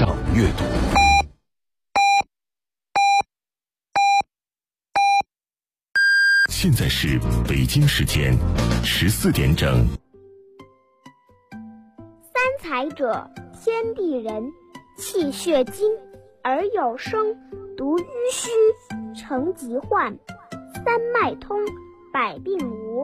上阅读。现在是北京时间14点整。 三才者，天地人，气血精而有声，独淤虚，成疾患，三脉通，百病无。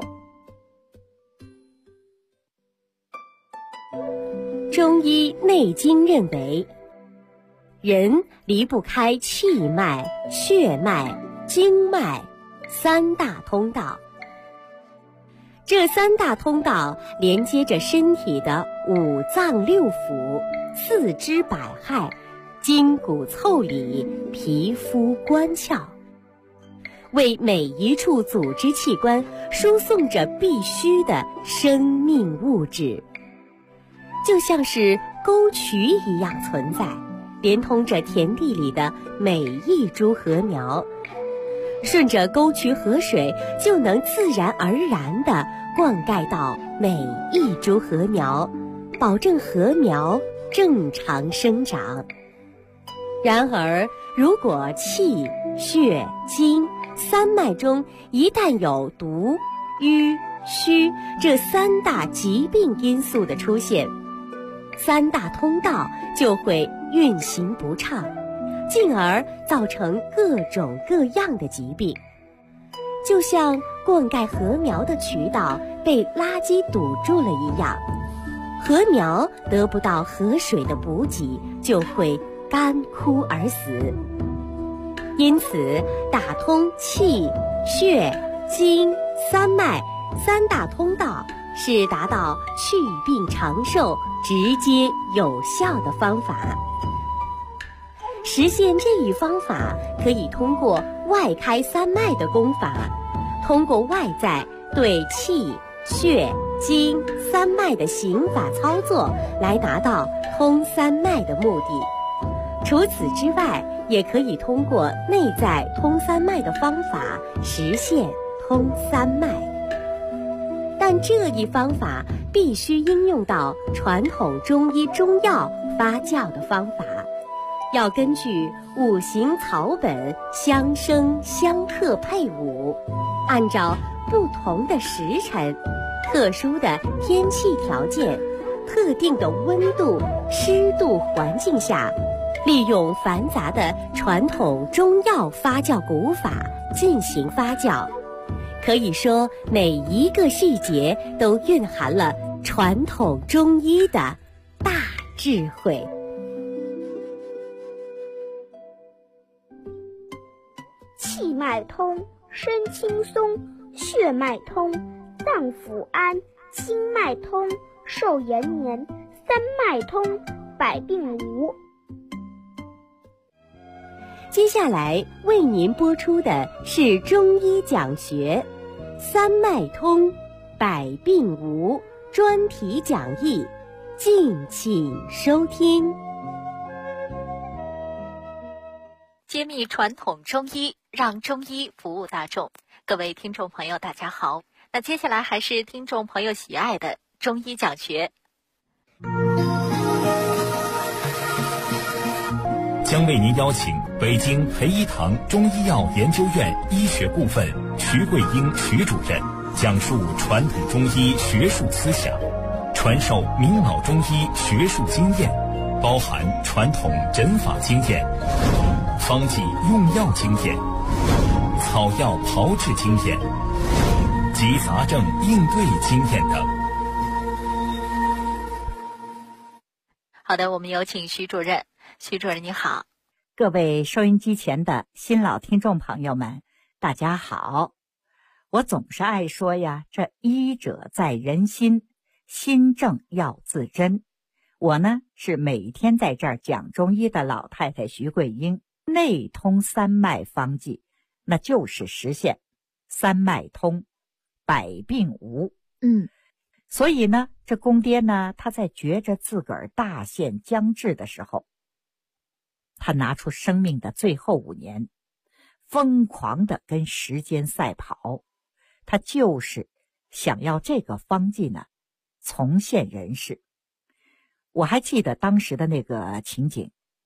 中医内经认为，人离不开气脉、血脉、经脉三大通道。这三大通道连接着身体的五脏六腑、四肢百骸、筋骨腠理、皮肤关窍，为每一处组织器官输送着必须的生命物质，就像是沟渠一样存在，连通着田地里的每一株禾苗。顺着沟渠河水，就能自然而然地灌溉到每一株禾苗，保证禾苗正常生长。然而，如果气、血、精三脉中一旦有毒、瘀、虚这三大疾病因素的出现，三大通道就会运行不畅，进而造成各种各样的疾病。就像灌溉禾苗的渠道被垃圾堵住了一样，禾苗得不到河水的补给，就会干枯而死。因此，打通气、血、精、三脉三大通道是达到祛病长寿、直接有效的方法。实现这一方法，可以通过外开三脉的功法，通过外在对气、血、精三脉的行法操作来达到通三脉的目的。除此之外，也可以通过内在通三脉的方法实现通三脉。但这一方法必须应用到传统中医中药发酵的方法，要根据五行草本相生相克配伍，按照不同的时辰、特殊的天气条件、特定的温度、湿度环境下，利用繁杂的传统中药发酵古法进行发酵。可以说，每一个细节都蕴含了传统中医的大智慧。 气脉通，身轻松；血脉通，脏腑安；经脉通，寿延年；三脉通，百病无。 接下来为您播出的是中医讲学三脉通，百病无专题讲义，敬请收听。 揭秘传统中医，让中医服务大众。各位听众朋友大家好，那接下来还是听众朋友喜爱的中医讲学。 将为您邀请北京培一堂中医药研究院医学部分徐桂英徐主任讲述传统中医学术思想，传授明老中医学术经验，包含传统诊法经验、方剂用药经验、草药炮制经验及杂症应对经验等。 好的，我们有请徐主任。徐主任你好。 各位收音机前的新老听众朋友们，大家好。我总是爱说呀，这医者在人心，心正要自珍。我呢是每天在这儿讲中医的老太太徐桂英，内通三脉方剂，那就是实现三脉通，百病无。所以呢，这公爹呢，他在觉着自个儿大限将至的时候，他拿出生命的最后5年，疯狂地跟时间赛跑。他就是想要这个方剂呢重现人世。我还记得当时的那个情景，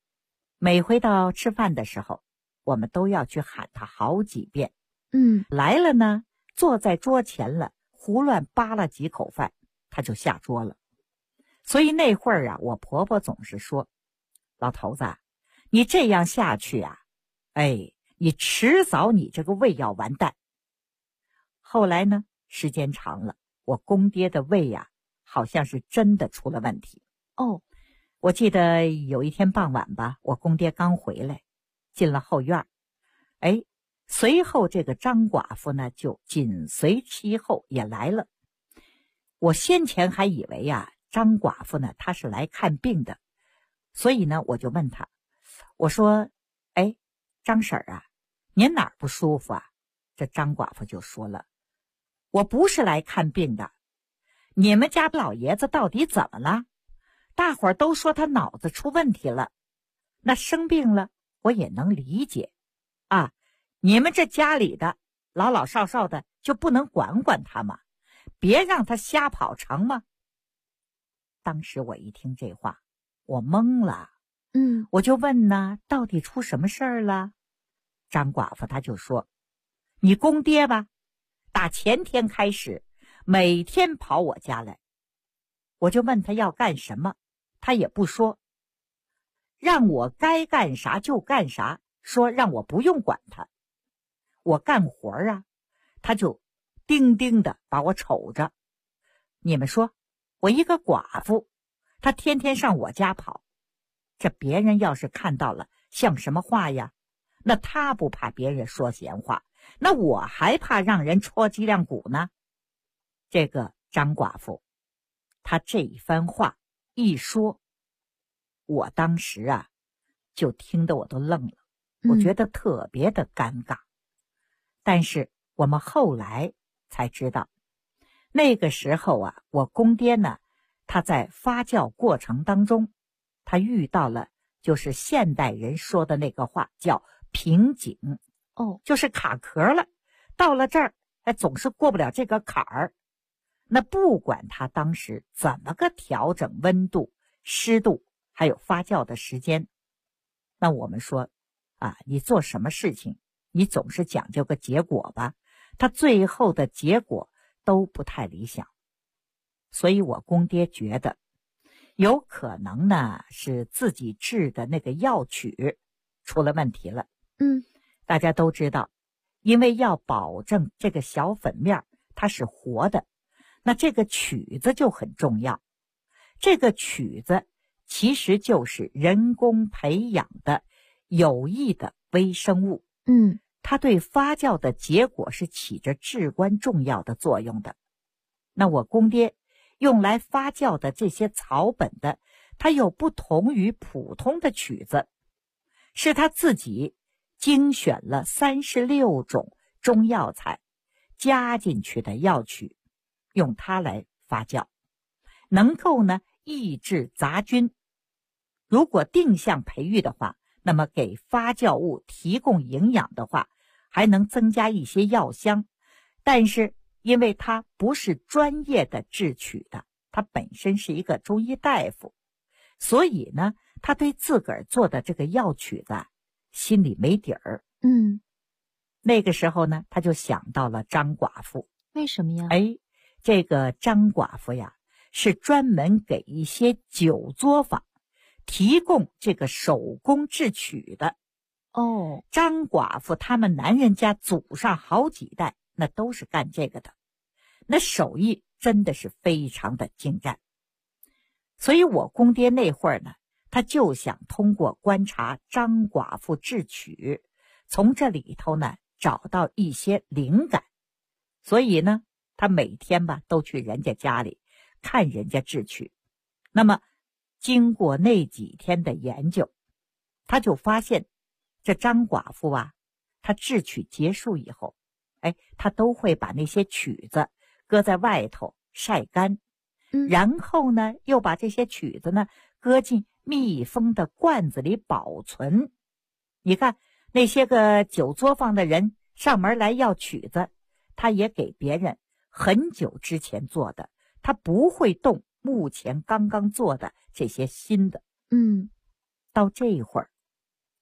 每回到吃饭的时候，我们都要去喊他好几遍。来了呢，坐在桌前了，胡乱扒拉几口饭，他就下桌了。所以那会儿啊，我婆婆总是说：“老头子，你这样下去啊，你迟早你这个胃要完蛋。”后来呢，时间长了，我公爹的胃呀，好像是真的出了问题。我记得有一天傍晚吧，我公爹刚回来，进了后院，随后这个张寡妇呢就紧随其后也来了。我先前还以为呀，张寡妇呢她是来看病的，所以呢我就问她，我说：“张婶儿啊，您哪儿不舒服啊？”这张寡妇就说了：“我不是来看病的，你们家老爷子到底怎么了？大伙儿都说他脑子出问题了，那生病了我也能理解啊，你们这家里的老老少少的就不能管管他吗？别让他瞎跑成吗？”当时我一听这话，我懵了。我就问呢，到底出什么事儿了？张寡妇她就说：“你公爹吧，打前天开始每天跑我家来。”我就问他要干什么，他也不说，让我该干啥就干啥，说让我不用管他。我干活啊，他就盯盯的把我瞅着。你们说，我一个寡妇，他天天上我家跑，这别人要是看到了，像什么话呀？那他不怕别人说闲话，那我还怕让人戳脊梁骨呢。这个张寡妇，她这一番话一说，我当时啊，就听得我都愣了，我觉得特别的尴尬。但是我们后来才知道，那个时候啊，我公爹呢，他在发酵过程当中，他遇到了就是现代人说的那个话，叫瓶颈。就是卡壳了，到了这儿总是过不了这个坎儿。那不管他当时怎么个调整温度、湿度还有发酵的时间，那我们说啊，你做什么事情你总是讲究个结果吧，他最后的结果都不太理想。所以我公爹觉得有可能呢是自己制的那个药曲出了问题了。大家都知道，因为要保证这个小粉面它是活的，那这个曲子就很重要。这个曲子其实就是人工培养的有益的微生物，它对发酵的结果是起着至关重要的作用的。那我公爹用来发酵的这些草本的，它有不同于普通的曲子，是他自己精选了36种中药材加进去的药曲，用它来发酵，能够呢抑制杂菌。如果定向培育的话，那么给发酵物提供营养的话，还能增加一些药香。但是因为他不是专业的制曲的，他本身是一个中医大夫，所以呢他对自个儿做的这个药曲子心里没底儿。那个时候呢，他就想到了张寡妇。 为什么呀？ 这个张寡妇呀，是专门给一些酒作坊提供这个手工制曲的。张寡妇他们男人家祖上好几代，那都是干这个的，那手艺真的是非常的精湛。所以我公爹那会儿呢，他就想通过观察张寡妇制曲，从这里头呢找到一些灵感。所以呢他每天吧都去人家家里看人家制曲。那么经过那几天的研究，他就发现这张寡妇啊，她制曲结束以后，她都会把那些曲子搁在外头晒干，然后呢又把这些曲子呢搁进密封的罐子里保存。你看那些个酒作坊的人上门来要曲子，他也给别人很久之前做的，他不会动目前刚刚做的这些新的。到这一会儿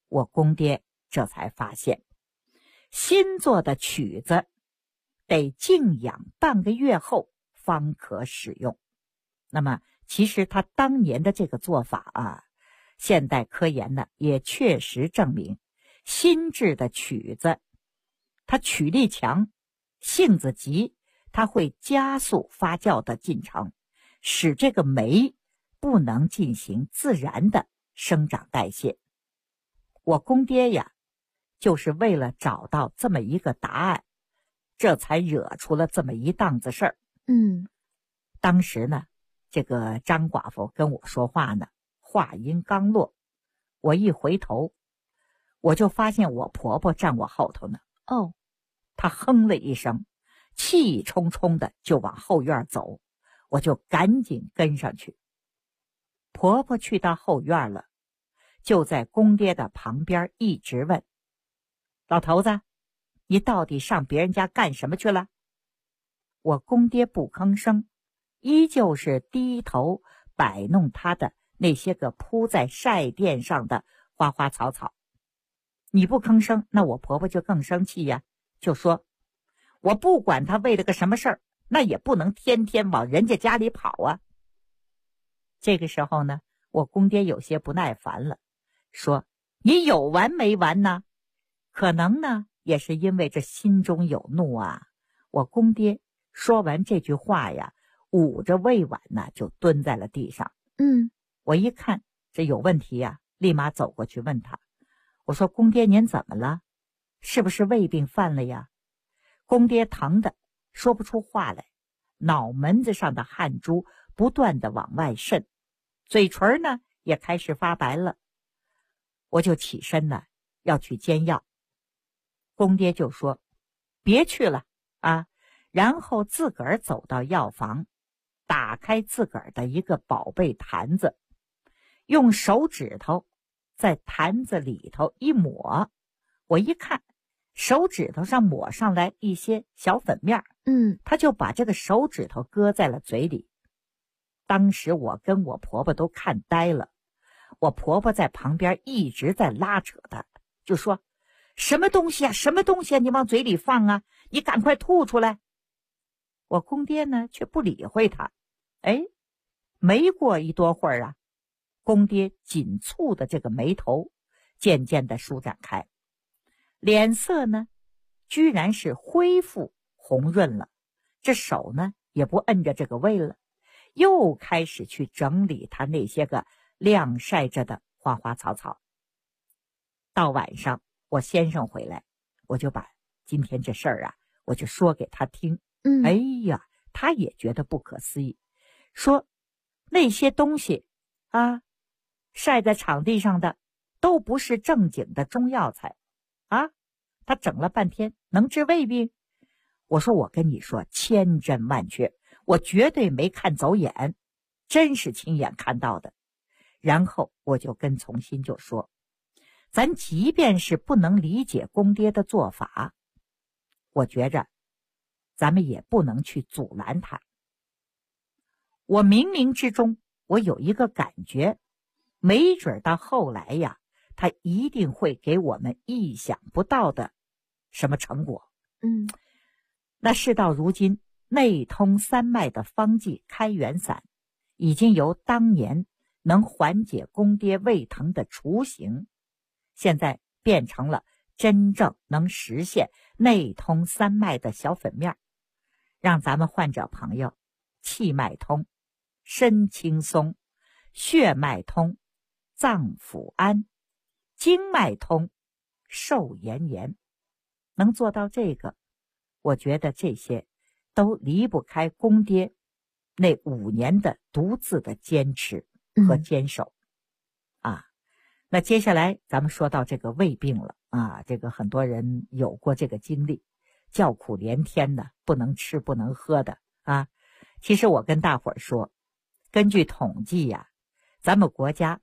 我公爹这才发现，新做的曲子得静养半个月后方可使用。那么其实他当年的这个做法啊，现代科研呢也确实证明，新制的曲子它曲力强，性子急，它会加速发酵的进程，使这个酶不能进行自然的生长代谢。我公爹呀，就是为了找到这么一个答案，这才惹出了这么一档子事儿。当时呢，这个张寡妇跟我说话呢，话音刚落，我一回头，我就发现我婆婆站我后头呢。她哼了一声，气冲冲的就往后院走，我就赶紧跟上去。婆婆去到后院了，就在公爹的旁边一直问：老头子，你到底上别人家干什么去了？我公爹不吭声，依旧是低头摆弄他的那些个铺在晒垫上的花花草草。你不吭声，那我婆婆就更生气呀，就说：我不管他为了个什么事儿，那也不能天天往人家家里跑啊。这个时候呢，我公爹有些不耐烦了，说：你有完没完呢？可能呢也是因为这心中有怒啊，我公爹说完这句话呀，捂着胃碗呢就蹲在了地上。我一看这有问题呀，立马走过去问他，我说：公爹您怎么了？是不是胃病犯了呀？公爹疼的说不出话来，脑门子上的汗珠不断的往外渗，嘴唇呢也开始发白了。我就起身呢要去煎药，公爹就说：别去了啊，然后自个儿走到药房，打开自个儿的一个宝贝坛子，用手指头在坛子里头一抹，我一看手指头上抹上来一些小粉面，他就把这个手指头搁在了嘴里。当时我跟我婆婆都看呆了，我婆婆在旁边一直在拉扯她，就说：什么东西啊，什么东西啊，你往嘴里放啊，你赶快吐出来。我公爹呢却不理会他。没过一多会儿啊，公爹紧蹙的这个眉头渐渐的舒展开，脸色呢居然是恢复红润了，这手呢也不摁着这个胃了，又开始去整理他那些个晾晒着的花花草草。到晚上我先生回来，我就把今天这事儿啊我就说给他听。哎呀，他也觉得不可思议，说那些东西啊晒在场地上的都不是正经的中药材啊，他整了半天能治胃病？我说我跟你说千真万确，我绝对没看走眼，真是亲眼看到的。然后我就跟从新就说，咱即便是不能理解公爹的做法，我觉着咱们也不能去阻拦他。我冥冥之中我有一个感觉，没准到后来呀，他一定会给我们意想不到的什么成果。那事到如今，内通三脉的方剂开元散已经由当年能缓解公爹胃疼的雏形，现在变成了真正能实现内通三脉的小粉面，让咱们患者朋友气脉通，身轻松，血脉通，脏腑安，经脉通，寿延延。能做到这个，我觉得这些都离不开公爹那5年的独自的坚持和坚守。那接下来咱们说到这个胃病了啊，这个很多人有过这个经历，叫苦连天的，不能吃不能喝的啊。其实我跟大伙儿说，根据统计呀，咱们国家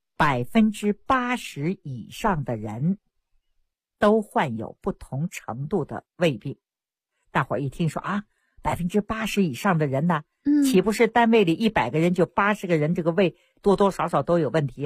80%以上的人都患有不同程度的胃病。大伙儿一听说啊，80%以上的人呢，岂不是单位里100个人就80个人这个胃多多少少都有问题啊？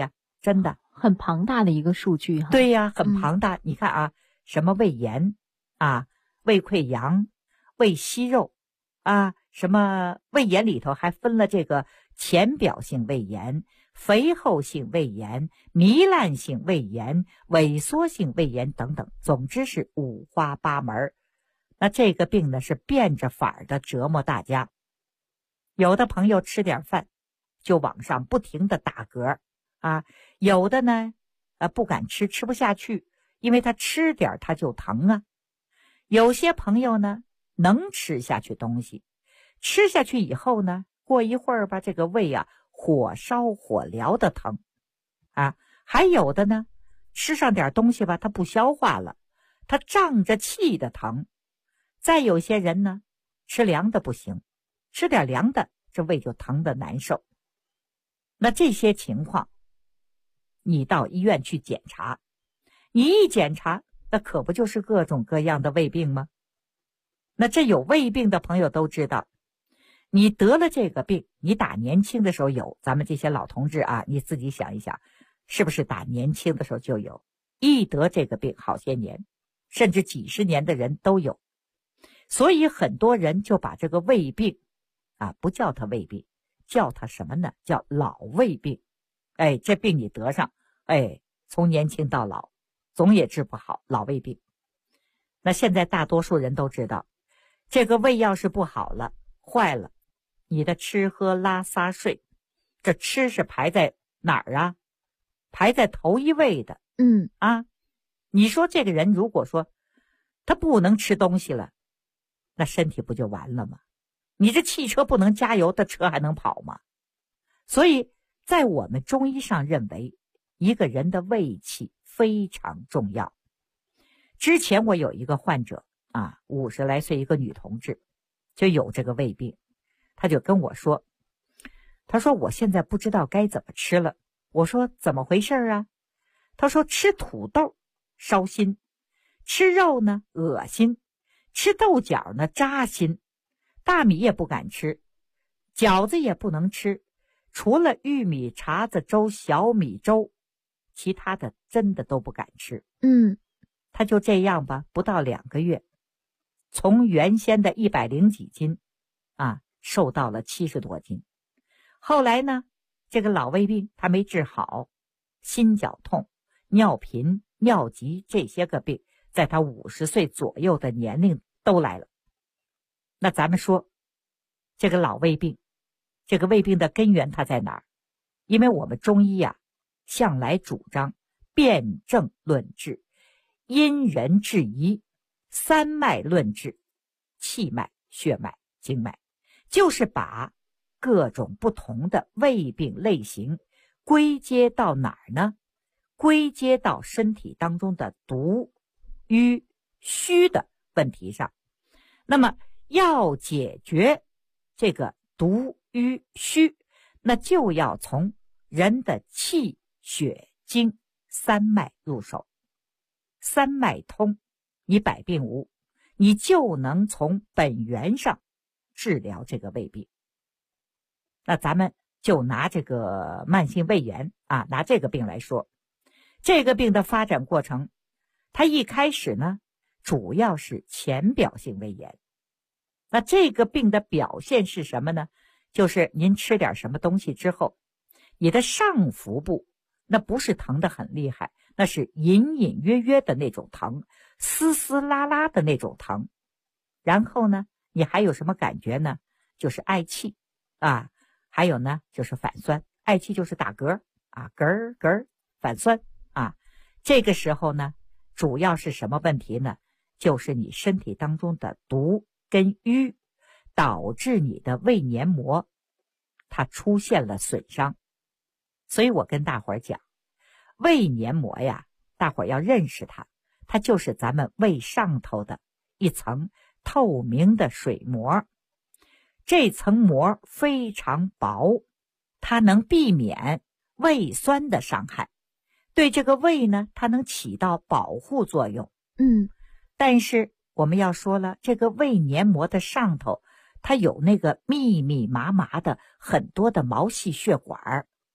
真的很庞大的一个数据哈。 对呀，很庞大。你看啊，什么胃炎啊、胃溃疡、胃息肉啊，什么胃炎里头还分了这个浅表性胃炎、肥厚性胃炎、糜烂性胃炎、萎缩性胃炎等等，总之是五花八门。那这个病呢，是变着法儿的折磨大家。有的朋友吃点饭就往上不停的打嗝啊，有的呢不敢吃，吃不下去，因为他吃点他就疼啊。有些朋友呢能吃下去东西，吃下去以后呢，过一会儿吧，这个胃啊火烧火燎的疼啊。还有的呢，吃上点东西吧，他不消化了，他胀着气的疼。再有些人呢，吃凉的不行，吃点凉的，这胃就疼得难受。那这些情况，你到医院去检查，你一检查，那可不就是各种各样的胃病吗？那这有胃病的朋友都知道，你得了这个病，你打年轻的时候有，咱们这些老同志啊，你自己想一想，是不是打年轻的时候就有？一得这个病好些年，甚至几十年的人都有。所以很多人就把这个胃病啊，不叫它胃病，叫它什么呢？叫老胃病。哎，这病你得上，哎，从年轻到老总也治不好老胃病。那现在大多数人都知道，这个胃要是不好了，坏了，你的吃喝拉撒睡，这吃是排在哪儿啊？排在头一位的。你说这个人如果说他不能吃东西了，那身体不就完了吗？你这汽车不能加油，的车还能跑吗？所以在我们中医上认为，一个人的胃气非常重要。之前我有一个患者啊，50来岁一个女同志，就有这个胃病，她就跟我说，她说我现在不知道该怎么吃了。我说怎么回事啊？她说吃土豆烧心，吃肉呢恶心，吃豆角呢扎心，大米也不敢吃，饺子也不能吃，除了玉米碴子粥、小米粥，其他的真的都不敢吃。他就这样吧，不到2个月，从原先的100几斤啊，瘦到了70多斤。后来呢，这个老胃病他没治好，心绞痛、尿频、尿急这些个病，在他50岁左右的年龄都来了。那咱们说，这个老胃病，这个胃病的根源它在哪儿？因为我们中医啊，向来主张辨证论治，因人制宜，三脉论治，气脉、血脉、经脉，就是把各种不同的胃病类型归结到哪儿呢？归结到身体当中的毒、瘀、虚的问题上。那么要解决这个毒、瘀、虚，那就要从人的气、血、经三脉入手。三脉通，你百病无，你就能从本源上治疗这个胃病。那咱们就拿这个慢性胃炎啊，拿这个病来说，这个病的发展过程，它一开始呢，主要是浅表性胃炎。那这个病的表现是什么呢？就是您吃点什么东西之后，你的上腹部那不是疼得很厉害，那是隐隐约约的那种疼，丝丝拉拉的那种疼。然后呢，你还有什么感觉呢？就是嗳气啊，还有呢就是反酸。嗳气就是打嗝啊，嗝嗝反酸啊。这个时候呢，主要是什么问题呢？就是你身体当中的毒跟瘀导致你的胃黏膜它出现了损伤。所以我跟大伙儿讲，胃黏膜呀，大伙儿要认识它，它就是咱们胃上头的一层透明的水膜。这层膜非常薄，它能避免胃酸的伤害，对这个胃呢，它能起到保护作用。但是我们要说了，这个胃黏膜的上头，它有那个密密麻麻的很多的毛细血管，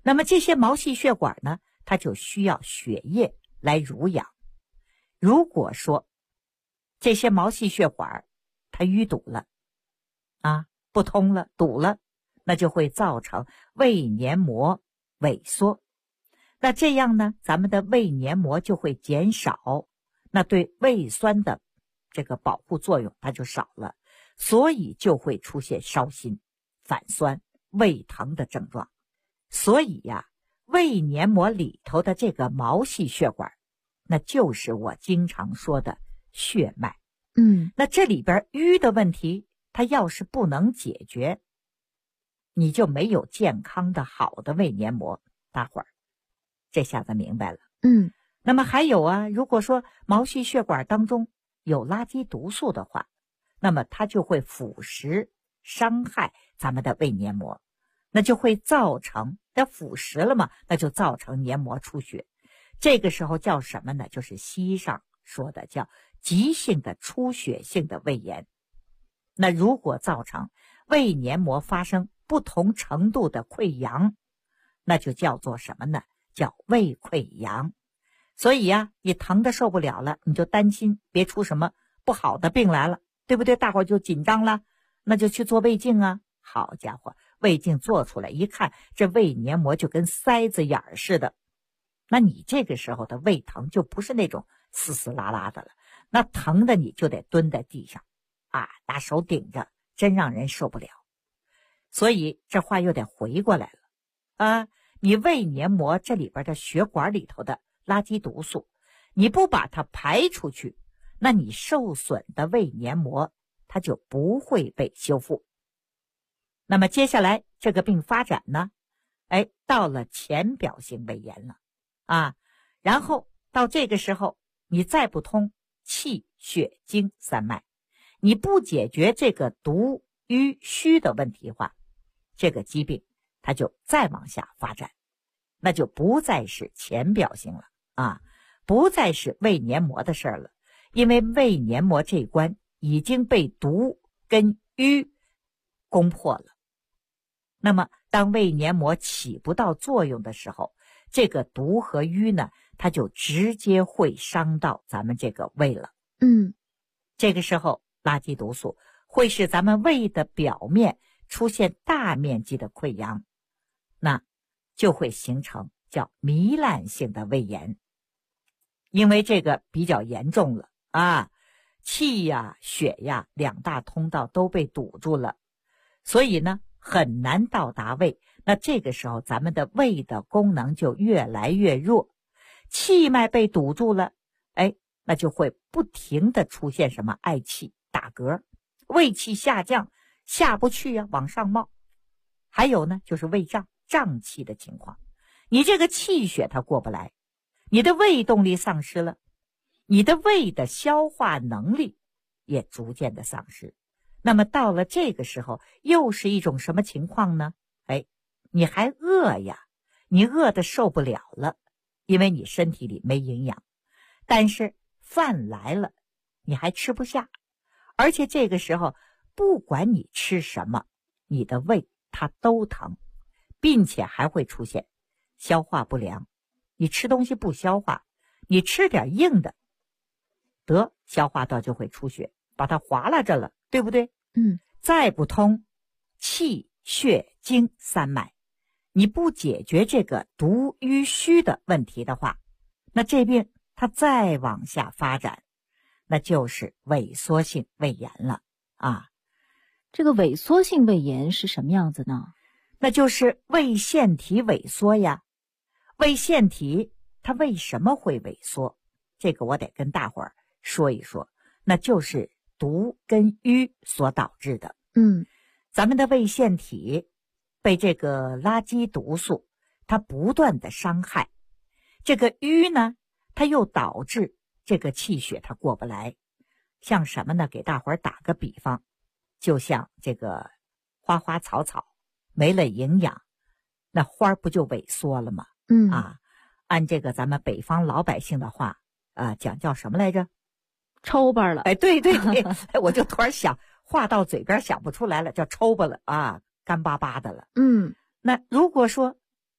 那么这些毛细血管呢，它就需要血液来濡养。如果说这些毛细血管它淤堵了不通了，堵了，那就会造成胃黏膜萎缩。那这样呢，咱们的胃黏膜就会减少，那对胃酸的这个保护作用它就少了，所以就会出现烧心、反酸、胃疼的症状。所以呀，胃黏膜里头的这个毛细血管，那就是我经常说的血脉。那这里边淤的问题，它要是不能解决，你就没有健康的好的胃黏膜。大伙儿这下子明白了。那么还有啊，如果说毛细血管当中有垃圾毒素的话，那么它就会腐蚀伤害咱们的胃黏膜，那就会造成它腐蚀了嘛，那就造成黏膜出血。这个时候叫什么呢？就是西医上说的叫急性的出血性的胃炎。那如果造成胃黏膜发生不同程度的溃疡，那就叫做什么呢？叫胃溃疡。所以呀，你疼得受不了了，你就担心别出什么不好的病来了，对不对？大伙儿就紧张了，那就去做胃镜啊。好家伙，胃镜做出来一看，这胃黏膜就跟塞子眼儿似的。那你这个时候的胃疼就不是那种丝丝拉拉的了，那疼的你就得蹲在地上拿手顶着，真让人受不了。所以这话又得回过来了你胃黏膜这里边的血管里头的垃圾毒素，你不把它排出去，那你受损的胃黏膜它就不会被修复。那么接下来这个病发展呢，到了浅表性胃炎了然后到这个时候你再不通气血经三脉，你不解决这个毒瘀虚的问题的话，这个疾病它就再往下发展，那就不再是浅表性了不再是胃黏膜的事儿了，因为胃黏膜这一关已经被毒跟瘀攻破了。那么当胃黏膜起不到作用的时候，这个毒和瘀呢，它就直接会伤到咱们这个胃了。这个时候垃圾毒素会使咱们胃的表面出现大面积的溃疡，那就会形成叫糜烂性的胃炎。因为这个比较严重了气呀、血呀两大通道都被堵住了，所以呢很难到达胃。那这个时候咱们的胃的功能就越来越弱，气脉被堵住了，那就会不停的出现什么嗳气、打嗝，胃气下降，下不去往上冒。还有呢就是胃胀、胀气的情况，你这个气血它过不来，你的胃动力丧失了，你的胃的消化能力也逐渐的丧失。那么到了这个时候又是一种什么情况呢？你还饿呀，你饿得受不了了，因为你身体里没营养，但是饭来了你还吃不下，而且这个时候不管你吃什么，你的胃它都疼，并且还会出现消化不良。你吃东西不消化，你吃点硬的，得消化道就会出血，把它划拉着了，对不对？再不通气血经三脉，你不解决这个毒瘀虚的问题的话，那这病它再往下发展，那就是萎缩性胃炎了这个萎缩性胃炎是什么样子呢？ 那就是胃腺体萎缩呀。胃腺体它为什么会萎缩？这个我得跟大伙儿说一说，那就是毒跟瘀所导致的。咱们的胃腺体被这个垃圾毒素它不断的伤害，这个瘀呢它又导致这个气血它过不来。像什么呢？给大伙儿打个比方，就像这个花花草草没了营养，那花不就萎缩了吗？按这个咱们北方老百姓的话讲叫什么来着？ 抽巴了。 对对对我就突然想话到嘴边想不出来了，叫抽巴了干巴巴的了。 嗯， 那如果说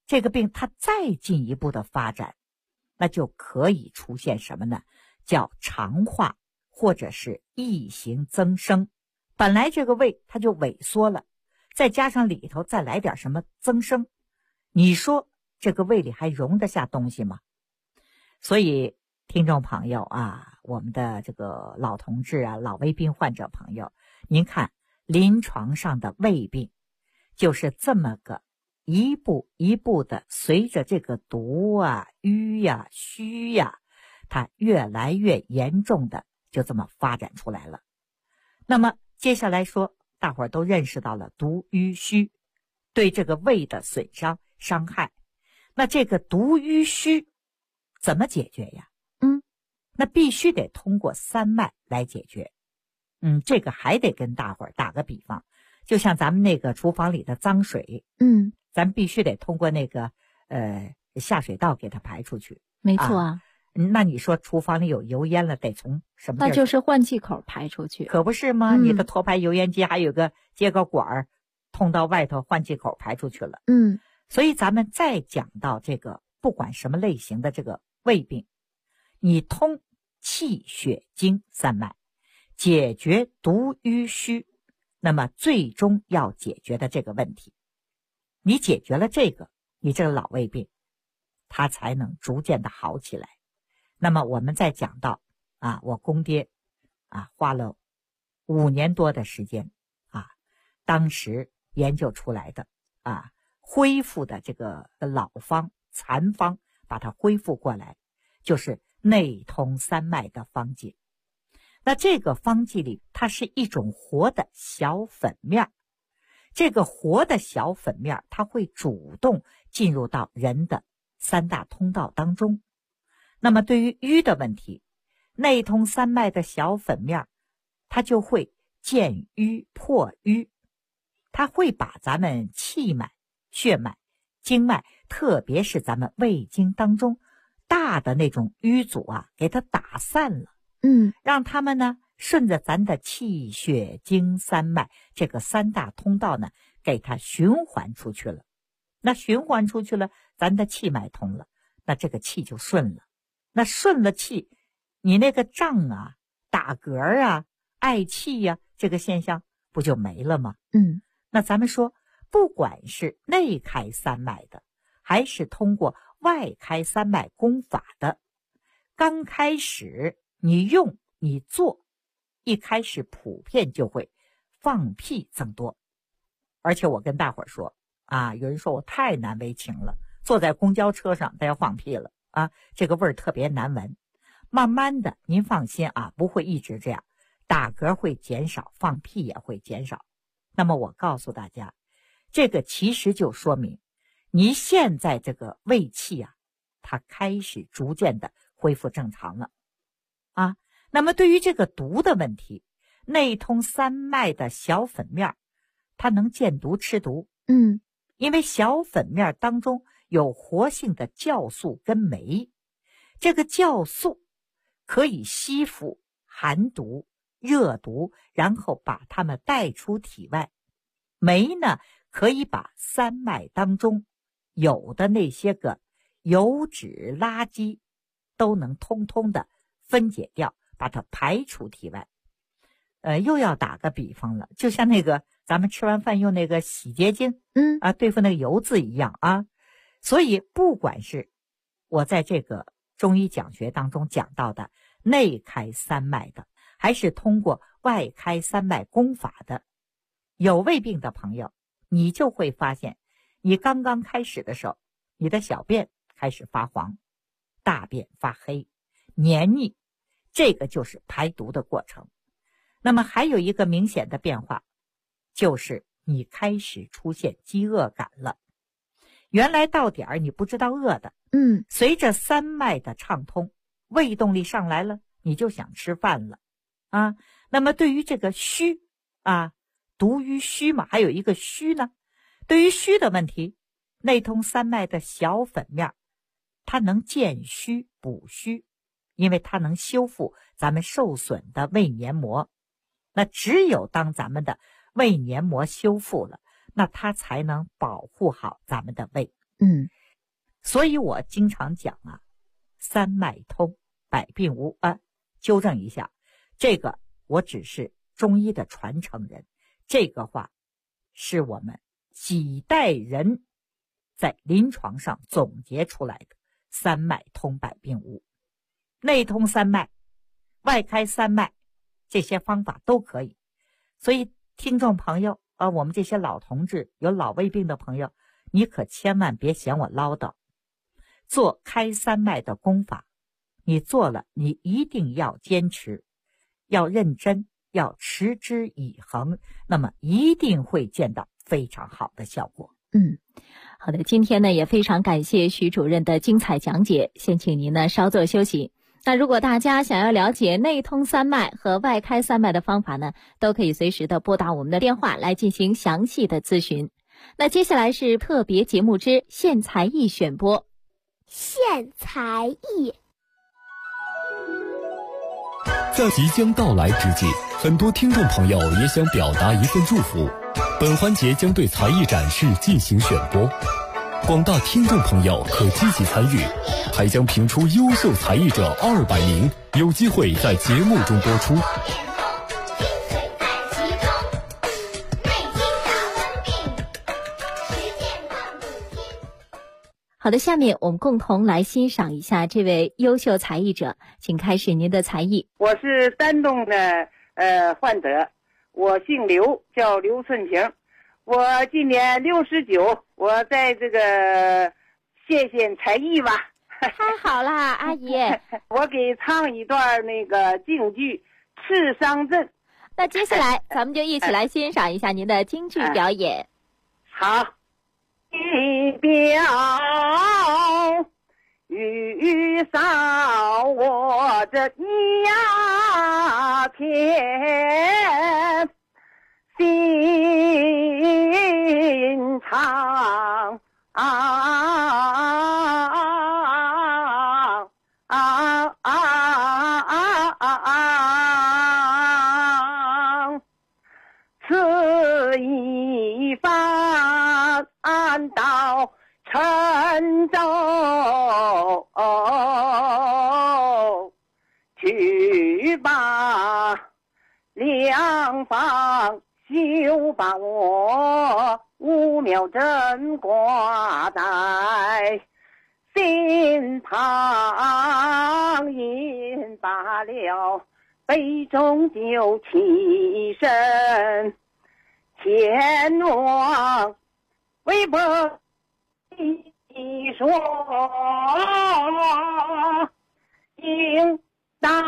这个病它再进一步的发展，那就可以出现什么呢？叫肠化或者是异形增生。本来这个胃它就萎缩了，再加上里头再来点什么增生，你说这个胃里还容得下东西吗？所以听众朋友啊，我们的这个老同志啊，老胃病患者朋友，您看临床上的胃病就是这么个一步一步的随着这个毒啊、瘀呀、虚呀，它越来越严重的就这么发展出来了。那么接下来说，大伙儿都认识到了毒瘀虚对这个胃的损伤伤害，那这个毒瘀虚怎么解决呀？那必须得通过三脉来解决。这个还得跟大伙儿打个比方，就像咱们那个厨房里的脏水，咱必须得通过那个下水道给它排出去。 没错啊。 那你说厨房里有油烟了，得从什么地儿？ 那就是换气口排出去。 可不是吗？你的脱排油烟机还有个接个管儿，通到外头换气口排出去了。所以咱们再讲到这个，不管什么类型的这个胃病，你通气血经三脉，解决毒瘀虚，那么最终要解决的这个问题，你解决了这个，你这个老胃病它才能逐渐的好起来。那么我们再讲到我公爹花了5年多的时间当时研究出来的恢复的这个老方残方，把它恢复过来，就是内通三脉的方剂。那这个方剂里，它是一种活的小粉面，这个活的小粉面它会主动进入到人的三大通道当中。那么对于瘀的问题，内通三脉的小粉面它就会见瘀破瘀，它会把咱们气脉、血脉、经脉，特别是咱们胃经当中大的那种瘀阻给它打散了。让他们呢顺着咱的气血经三脉这个三大通道呢，给它循环出去了。那循环出去了，咱的气脉通了，那这个气就顺了。那顺了气，你那个胀打嗝嗳气这个现象不就没了吗？那咱们说，不管是内开三脉的，还是通过外开三脉功法的，刚开始你用你做，一开始普遍就会放屁增多。而且我跟大伙儿说有人说我太难为情了，坐在公交车上他要放屁了这个味儿特别难闻。慢慢的您放心不会一直这样，打嗝会减少，放屁也会减少。那么我告诉大家，这个其实就说明你现在这个胃气它开始逐渐的恢复正常了那么对于这个毒的问题，内通三脉的小粉面它能见毒吃毒。因为小粉面当中有活性的酵素跟酶，这个酵素可以吸附寒毒、热毒，然后把它们带出体外。酶呢，可以把三脉当中有的那些个油脂垃圾都能通通的分解掉，把它排出体外。又要打个比方了，就像那个咱们吃完饭用那个洗洁精对付那个油渍一样所以不管是我在这个中医讲学当中讲到的内开三脉的，还是通过外开三脉功法的，有胃病的朋友，你就会发现，你刚刚开始的时候，你的小便开始发黄，大便发黑、黏腻，这个就是排毒的过程。那么还有一个明显的变化，就是你开始出现饥饿感了。原来到点儿你不知道饿的，随着三脉的畅通，胃动力上来了，你就想吃饭了那么对于这个虚毒于虚嘛，还有一个虚呢。对于虚的问题，内通三脉的小粉面，它能健虚补虚，因为它能修复咱们受损的胃黏膜。那只有当咱们的胃黏膜修复了，那它才能保护好咱们的胃。 所以我经常讲啊，三脉通，百病无纠正一下，这个我只是中医的传承人，这个话是我们几代人在临床上总结出来的，三脉通百病无，内通三脉，外开三脉，这些方法都可以。所以听众朋友我们这些老同志，有老胃病的朋友，你可千万别嫌我唠叨，做开三脉的功法，你做了，你一定要坚持，要认真，要持之以恒，那么一定会见到非常好的效果。 好的，今天呢也非常感谢徐主任的精彩讲解，先请您呢稍作休息。那如果大家想要了解内通三脉和外开三脉的方法呢，都可以随时的拨打我们的电话来进行详细的咨询。那接下来是特别节目之献才艺选播。 献才艺。 在即将到来之际，很多听众朋友也想表达一份祝福。本环节将对才艺展示进行选播，广大听众朋友可积极参与，还将评出优秀才艺者200名，有机会在节目中播出。 好的，下面我们共同来欣赏一下这位优秀才艺者，请开始您的才艺。 我是丹东的患者，我姓刘，叫刘顺平，我今年69，我在这个献才艺吧。 太好啦，阿姨。 我给唱一段那个京剧《赤桑镇》。 那接下来咱们就一起来欣赏一下您的京剧表演。 好。一表雨扫我这鸦片，心肠此一番到陈州去把良方休把我5秒针挂在心旁，饮罢了杯中酒起身前往微博一说应当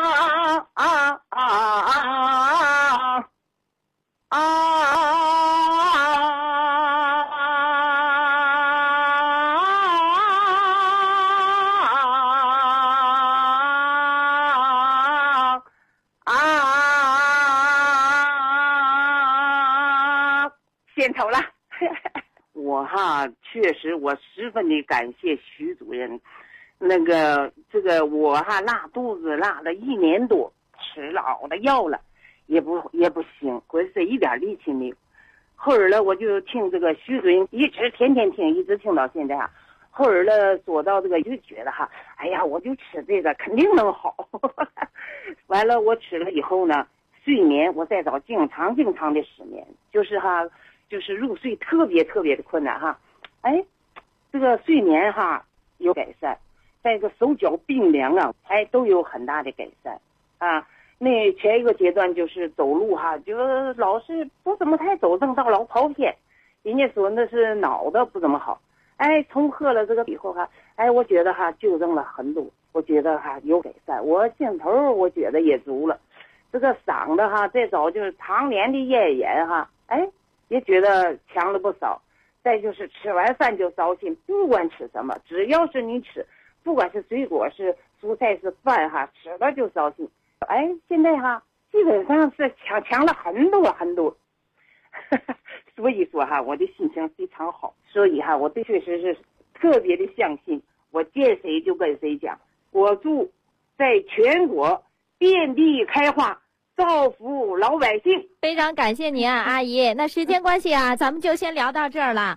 献丑了。我确实我十分的感谢徐主任，这个我拉肚子拉了1年多，吃老的药了，也不行，浑身一点力气没有。后儿了我就听这个徐主任一直天天听，一直听到现在后儿了说到这个就觉得哎呀，我就吃这个肯定能好。完了我吃了以后呢，睡眠我再找经常的失眠，就是入睡特别的困难这个睡眠有改善，在这个手脚冰凉都有很大的改善那前一个阶段就是走路就老是不怎么太走正道，老跑偏，人家说那是脑子不怎么好。从喝了这个以后我觉得纠正了很多，我觉得有改善，我劲头我觉得也足了，这个嗓子再早就是常年的咽炎也觉得强了不少。再就是吃完饭就烧心，不管吃什么，只要是你吃，不管是水果是蔬菜是饭吃了就烧心。现在基本上是强了很多。所以说我的心情非常好，所以我对确实是特别的相信，我见谁就跟谁讲，我祝在全国遍地开花，造福老百姓。 非常感谢您阿姨。那时间关系咱们就先聊到这儿了。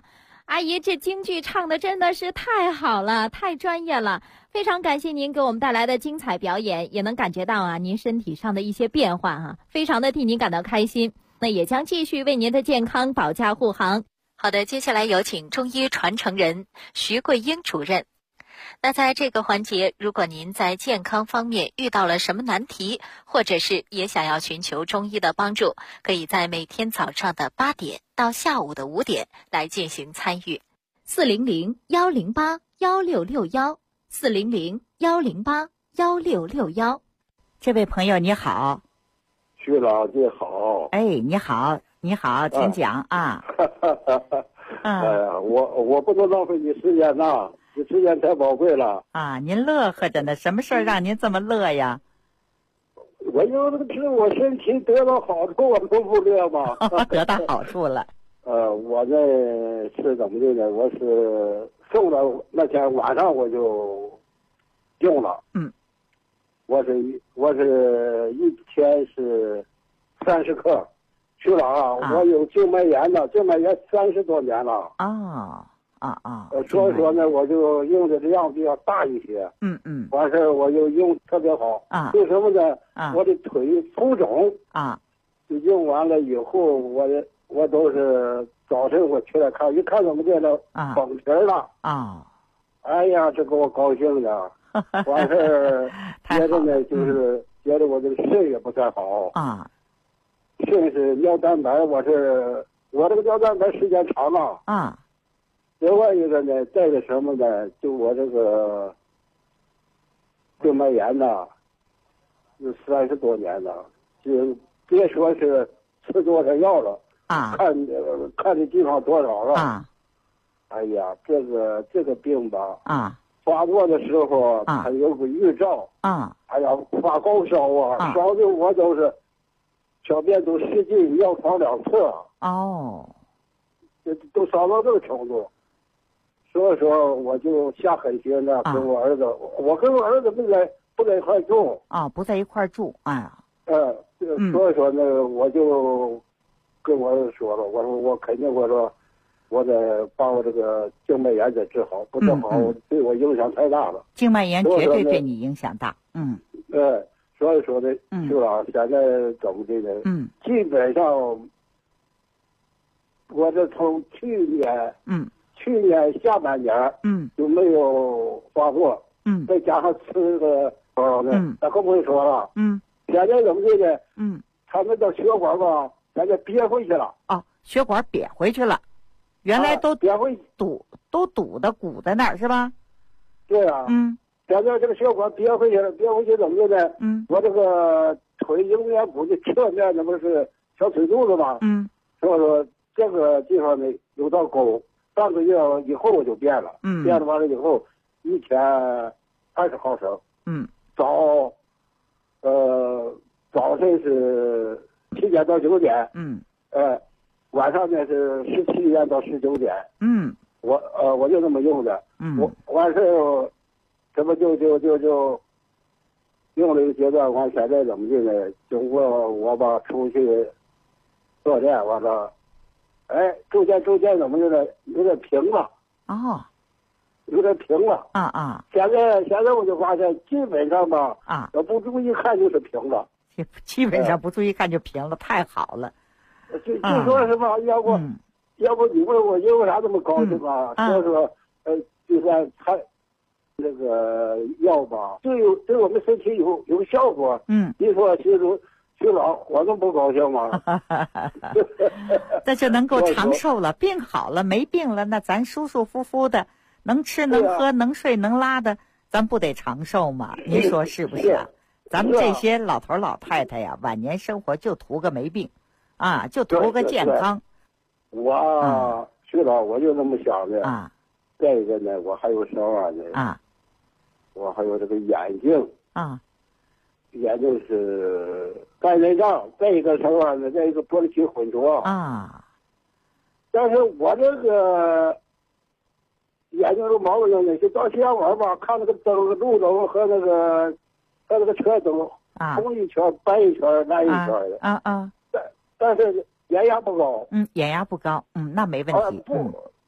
阿姨，这京剧唱的真的是太好了，太专业了，非常感谢您给我们带来的精彩表演，也能感觉到您身体上的一些变化非常的替您感到开心。那也将继续为您的健康保驾护航。 好的，接下来有请中医传承人徐桂英主任。那在这个环节，如果您在健康方面遇到了什么难题，或者是也想要寻求中医的帮助，可以在每天早上的8点到下午的5点来进行参与。 400-108-1661，400-108-1661。 这位朋友你好。 徐老姐好。 哎，你好，你好，请讲啊。 我不能浪费你时间呐，你时间太宝贵了啊！您乐呵着呢，什么事儿让您这么乐呀？ 我有这个治我身体得到好处，我能不乐吗？ 得到好处了。 我呢是怎么的呢？我是送了那天晚上我就用了。我是一天是30克。徐老我有静脉炎呢，静脉炎30多年了。所以说呢，我就用的量比较大一些。完事我就用特别好。为什么呢？我的腿浮肿。用完了以后，我都是早晨我起来看，一看怎么的了，绷皮了。哎呀，这给我高兴的。完事接着呢，就是觉得我这个肾也不太好。肾是尿蛋白，我这个尿蛋白时间长了。另外一个呢，再一个什么呢？就我这个静脉炎呐，有30多年了，就别说是吃多少药了，看的地方多少了。哎呀，这个病吧，发作的时候它有个预兆。哎呀，发高烧烧的我都是小便都使劲要狂2次。这都烧到这个程度。所以说我就下狠心了，跟我儿子，我跟我儿子不在一块住。 不在一块住。 所以说呢，我就跟我儿子说了，我说我肯定，我说我得把我这个静脉炎给治好，不治好对我影响太大了。 静脉炎绝对对你影响大。 所以说呢，徐老现在怎么的呢？基本上我这从去年下半年就没有发作。再加上吃个那更不会说了。现在怎么的呢？他那个血管吧，现在憋回去了。 血管瘪回去了，原来都憋回堵的鼓在那儿是吧？ 对啊。现在这个血管憋回去了，憋回去怎么的呢？我这个腿迎面骨的侧面那不是小腿肚子吗？所以说这个地方呢有道沟，半个月以后我就变了。变了完了以后，一天20毫升。早晨是7点到9点。晚上呢是17点到19点。我就这么用的。我完事这不就用了一个阶段，完现在怎么的呢？就我吧出去锻炼完了，逐渐怎么的呢？有点平了。有点平了。现在我就发现基本上吧，要不注意看就是平了。 基本上不注意看就平了，太好了。 就说什么，要不你问我因为啥这么高兴啊？所以说就算他那个药吧，对我们身体有效果。你说徐老，我能不高兴吗？ 那就能够长寿了，病好了，没病了，那咱舒舒服服的，能吃能喝能睡能拉的，咱不得长寿吗？您说是不是？咱们这些老头老太太呀，晚年生活就图个没病，就图个健康。 徐老，我就这么想的。再一个呢，我还有什么呢？我还有这个眼睛。眼睛是干内障，再一个什么呢？再一个玻璃体混浊。但是我这个眼睛有毛病呢，就到西安玩吧，看那个路灯和那个车灯，红一圈白一圈蓝一圈的。但是眼压不高。 眼压不高，那没问题。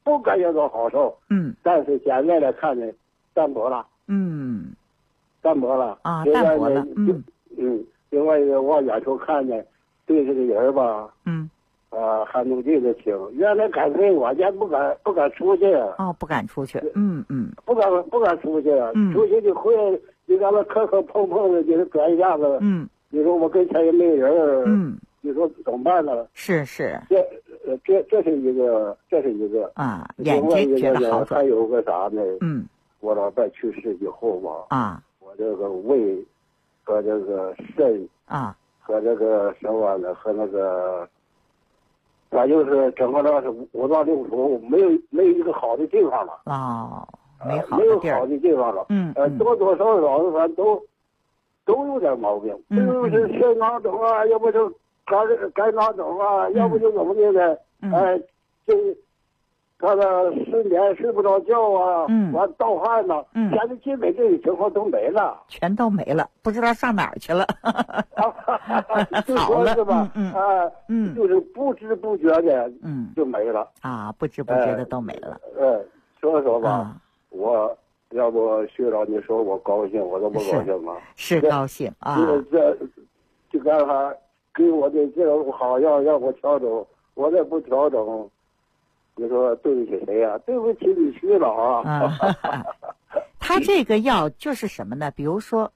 不感觉到好受。但是现在来看呢，淡薄了。淡薄了啊，淡薄了。 另外一个往远处看呢，对这个人吧，还努力的听。原来干脆我家不敢出去。 不敢出去。 不敢出去。出去就会你干那磕磕碰碰的，就是转一下子。你说我跟前也没人。你说怎么办呢？ 是。 这是一个啊，眼睛觉得好转。 还有个啥呢？我老伴去世以后吧，我这个胃和这个肾和这个什么呢？和那个，反正就是整个那是五脏六腑没有一个好的地方了。 没有好的地方了。多多少少的反正都有点毛病，就是肾囊肿啊，要不就肝囊肿啊，要不就怎么的呢？这他的失眠睡不着觉啊，完盗汗呐，现在基本这些情况都没了， 全都没了，不知道上哪儿去了。 就说是吧？就是不知不觉的，就没了不知不觉的都没了。 说吧，我要不徐老你说我高兴，我都不高兴啊。 是高兴啊。 这就刚才给我的这个好药让我调整，我再不调整。你说对不起谁呀？对不起你徐老啊！ 他这个药就是什么呢？比如说，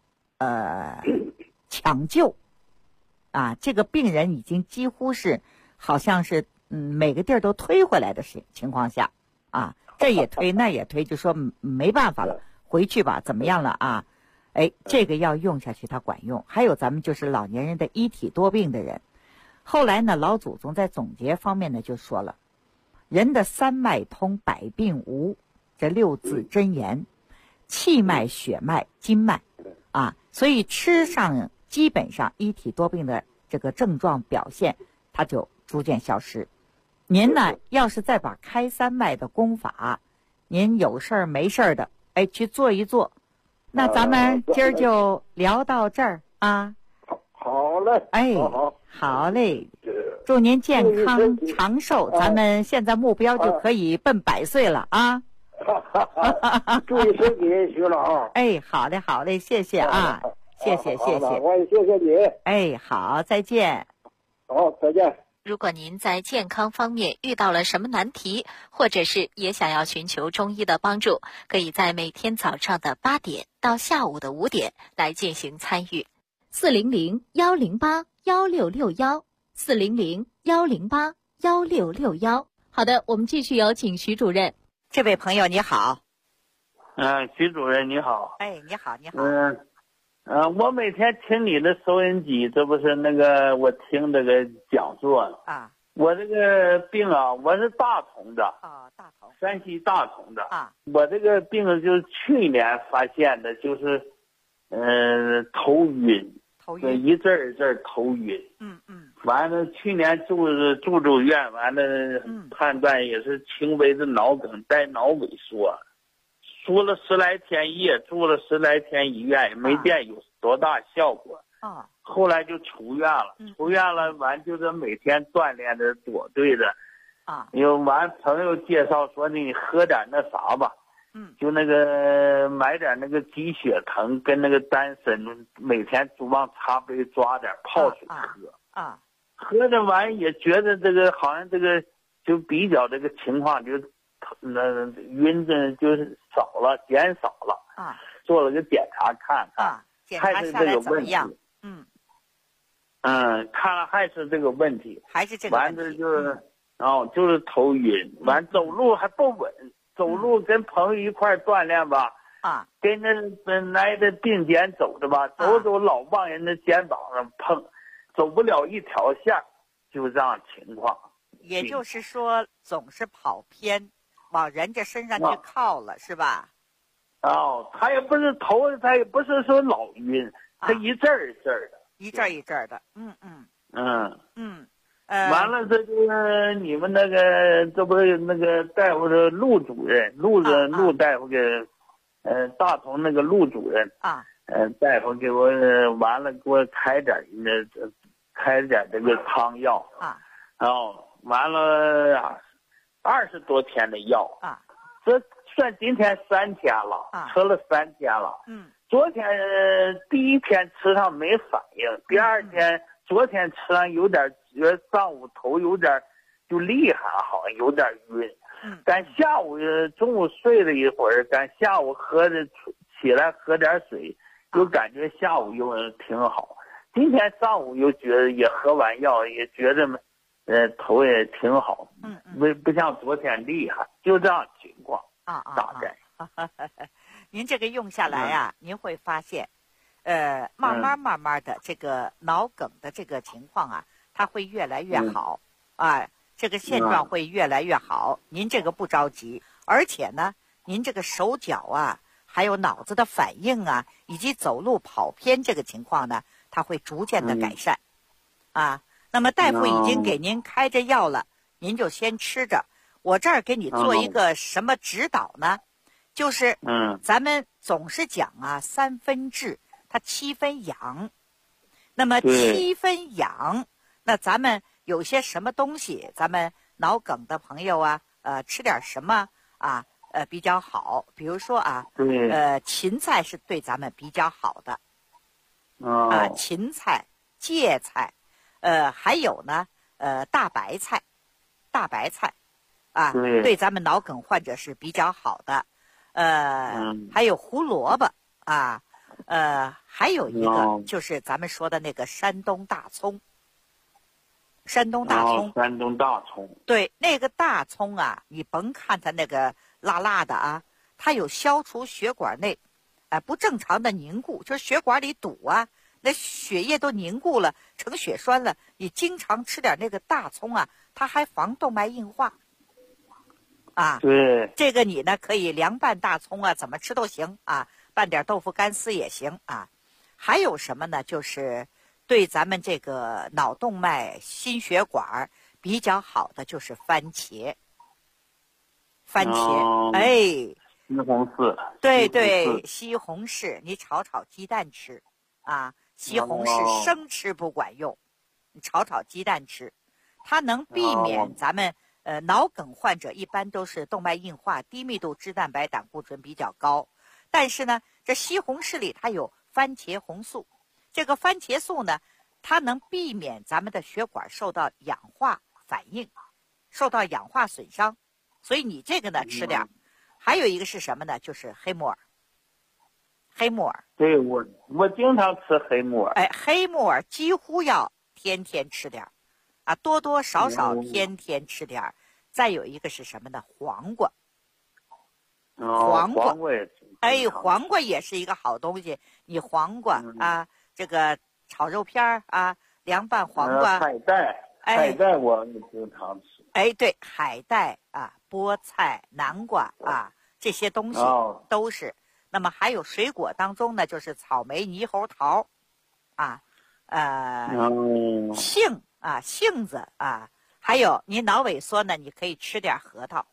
抢救，这个病人已经几乎是，好像是每个地儿都推回来的情况下，这也推那也推，就说没办法了，回去吧，怎么样了啊？这个药用下去它管用。还有咱们就是老年人的一体多病的人，后来呢，老祖宗在总结方面呢就说了。人的三脉通，百病无，这6字真言，气脉、血脉、筋脉，所以吃上基本上一体多病的这个症状表现，它就逐渐消失。您呢，要是再把开三脉的功法，您有事儿没事儿的，去做一做。那咱们今儿就聊到这儿啊。 好嘞。 好嘞。祝您健康长寿，咱们现在目标就可以奔100岁了啊！ 注意身体，徐老。 好嘞，谢谢啊，谢谢。 我也谢谢你。 好，再见。 好，再见。 如果您在健康方面遇到了什么难题，或者是也想要寻求中医的帮助，可以在每天早上的8点到下午的5点来进行参与。400-108-1661，400-108-1661。好的，我们继续有请徐主任。 这位朋友你好。 徐主任你好。 你好。 我每天听你的收音机，这不是那个我听这个讲座我这个病我是大同的大同， 山西大同的我这个病就是去年发现的，就是头晕，一阵一阵头晕。完了，去年住院，完了判断也是轻微的脑梗带脑萎缩，输了10来天液，住了10来天医院，也没见有多大效果。后来就出院了，完就是每天锻炼的多对的。有完朋友介绍说你喝点那啥吧。就那个买点那个鸡血藤跟那个丹参，每天就往茶杯抓点泡水喝。喝着完也觉得这个好像这个就比较这个情况就晕的就是减少了。做了个检查看看，还是这个问题。看了还是这个问题。完了就是头晕，完走路还不稳。走路跟朋友一块锻炼吧，跟那本来的并肩走着吧，走老往人的肩膀上碰，走不了一条线，就这样情况。 也就是说，总是跑偏，往人家身上去靠了，是吧？ 他也不是头，他也不是说老晕，他一阵一阵的， 一阵一阵的。 完了，这就是你们那个，这不是那个大夫的陆主任，陆大夫给，大同那个陆主任大夫给我完了，给我开点这个汤药完了 20多天的药啊， 这算今天3天了啊， 吃了3天了。昨天第一天吃上没反应，第2天昨天吃上有点觉得上午头有点就厉害，好像有点晕。赶下午中午睡了一会儿，赶下午起来喝点水，就感觉下午又挺好。今天上午又觉得也喝完药，也觉得头也挺好。不像昨天厉害，就这样情况大概。 您这个用下来啊，您会发现，慢慢的这个脑梗的这个情况啊，它会越来越好啊。这个现状会越来越好，您这个不着急，而且呢，您这个手脚啊，还有脑子的反应啊，以及走路跑偏这个情况呢，它会逐渐的改善，啊，那么大夫已经给您开着药了，您就先吃着。我这儿给你做一个什么指导呢？就是咱们总是讲啊，3分治，它7分养。那么7分养，那咱们有些什么东西，咱们脑梗的朋友啊，吃点什么啊，比较好？比如说啊，芹菜是对咱们比较好的，芹菜、芥菜，还有呢，大白菜，啊，对咱们脑梗患者是比较好的，还有胡萝卜啊，还有一个就是咱们说的那个山东大葱。山东大葱，对，那个大葱啊，你甭看它那个辣辣的啊，它有消除血管内不正常的凝固，就是血管里堵啊，那血液都凝固了，成血栓了。你经常吃点那个大葱啊，它还防动脉硬化啊。 对， 这个你呢可以凉拌大葱啊，怎么吃都行啊，拌点豆腐干丝也行啊。还有什么呢？就是对咱们这个脑动脉心血管比较好的就是番茄， 西红柿， 对，西红柿你炒鸡蛋吃啊，西红柿生吃不管用，你炒鸡蛋吃，它能避免咱们脑梗患者一般都是动脉硬化、低密度脂蛋白胆固醇比较高，但是呢，这西红柿里它有番茄红素，这个番茄素呢，它能避免咱们的血管受到氧化反应，受到氧化损伤，所以你这个呢吃点。还有一个是什么呢？就是黑木耳。 对，我经常吃黑木耳。 黑木耳几乎要天天吃点啊，多多少少天天吃点。再有一个是什么呢？黄瓜。黄瓜也是一个好东西。你黄瓜啊，这个炒肉片啊，凉拌黄瓜。 海带我也经常吃。 对，海带啊，菠菜、南瓜啊，这些东西都是。那么还有水果当中呢，就是草莓、猕猴桃，杏子啊，还有你脑萎缩呢，你可以吃点核桃。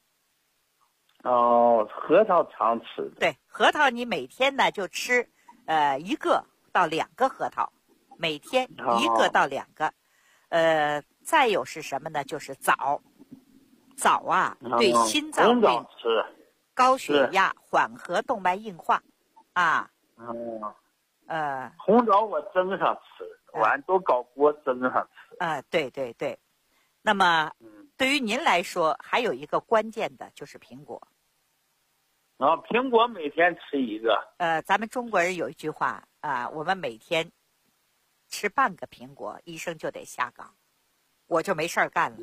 核桃常吃。 对，核桃你每天呢就吃1个到2个核桃，每天1个到2个。再有是什么呢？就是枣啊，对心脏病、高血压、缓和动脉硬化啊。 红枣我蒸上吃，完都搞锅蒸上吃。 对。那么对于您来说，还有一个关键的就是苹果。 苹果每天吃1个。 咱们中国人有一句话啊，我们每天吃半个苹果，医生就得下岗。我就没事儿干了。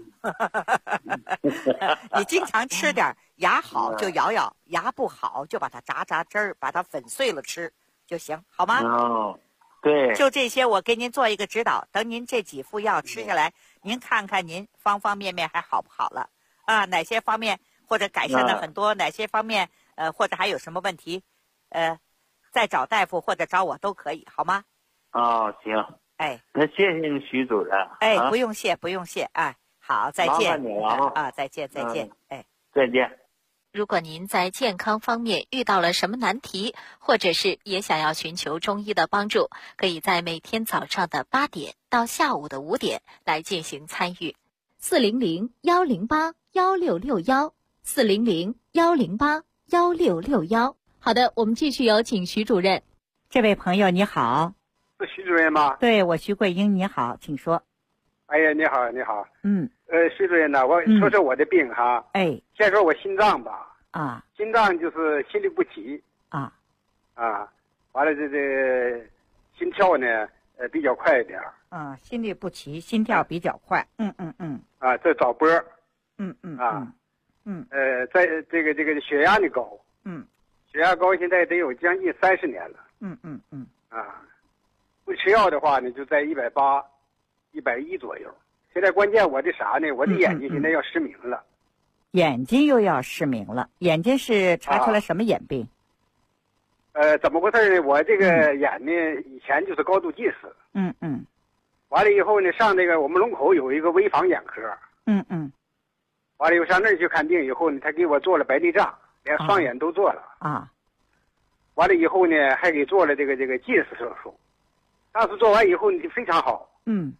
你经常吃点，牙好就咬咬，牙不好就把它榨汁儿，把它粉碎了吃就行，好吗？ 对， 就这些，我给您做一个指导。等您这几副药吃下来，您看看您方方面面还好不好了啊？哪些方面或者改善的很多，哪些方面或者还有什么问题，再找大夫或者找我都可以，好吗？ 行。那谢谢你，徐主任。 不用谢。好，再见。再见。 再见。 如果您在健康方面遇到了什么难题，或者是也想要寻求中医的帮助，可以在每天早上的8点到下午的5点来进行参与。 400-108 1661，400-108-166。好的，我们继续有请徐主任。 这位朋友你好。 是徐主任吗？ 对，我徐桂英，你好，请说。 哎呀，你好，你好。徐主任呢，我说说我的病哈。先说我心脏吧。心脏就是心律不齐。完了这心跳呢，比较快一点。 心律不齐，心跳比较快。 这早搏。在这个血压呢高。血压高，现在得有将近30年了。不吃药的话呢，就在180、110左右。现在关键我的啥呢？我的眼睛现在要失明了。 眼睛又要失明了？眼睛是查出来什么眼病？ 怎么回事呢？我这个眼呢，以前就是高度近视。完了以后呢，上那个我们龙口有一个潍坊眼科。完了又上那儿去看病以后呢，他给我做了白内障，连双眼都做了。完了以后呢，还给做了这个近视手术。当时做完以后呢，就非常好。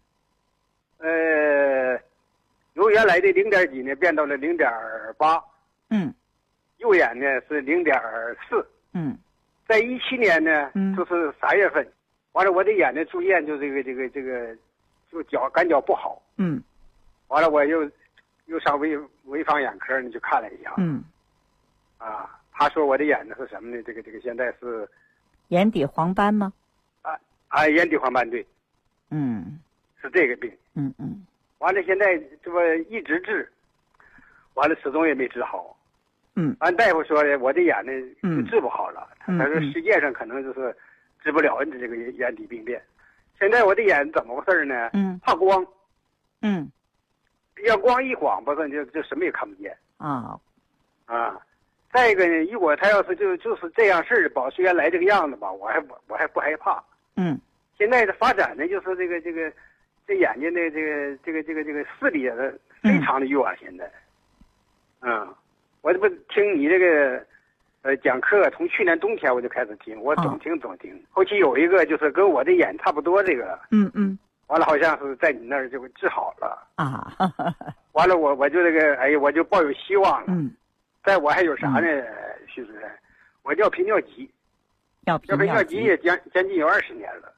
由原来的0.几呢，变到了0.8。右眼呢是0.4。在17年呢，就是3月份，完了我的眼呢出现就就感觉不好。完了我又上潍坊眼科呢去看了一下。他说我的眼呢是什么呢？这个现在是眼底黄斑吗？ 眼底黄斑，对。是这个病。完了现在这不一直治，完了始终也没治好。完大夫说我的眼呢就治不好了。他说世界上可能就是治不了你这个眼底病变。现在我的眼怎么回事呢？怕光。要光一晃巴就什么也看不见。再一个呢，如果他要是就是这样事儿，保持原来这个样子吧，我还不害怕。现在的发展呢，就是这眼睛的这个视力非常的弱。现在，我这不听你这个讲课，从去年冬天我就开始听，我总听。后期有一个就是跟我的眼差不多这个。完了好像是在你那儿就治好了。完了我就我就抱有希望了。在我还有啥呢，徐主任？我尿频尿急。尿频尿急也将近有20年了。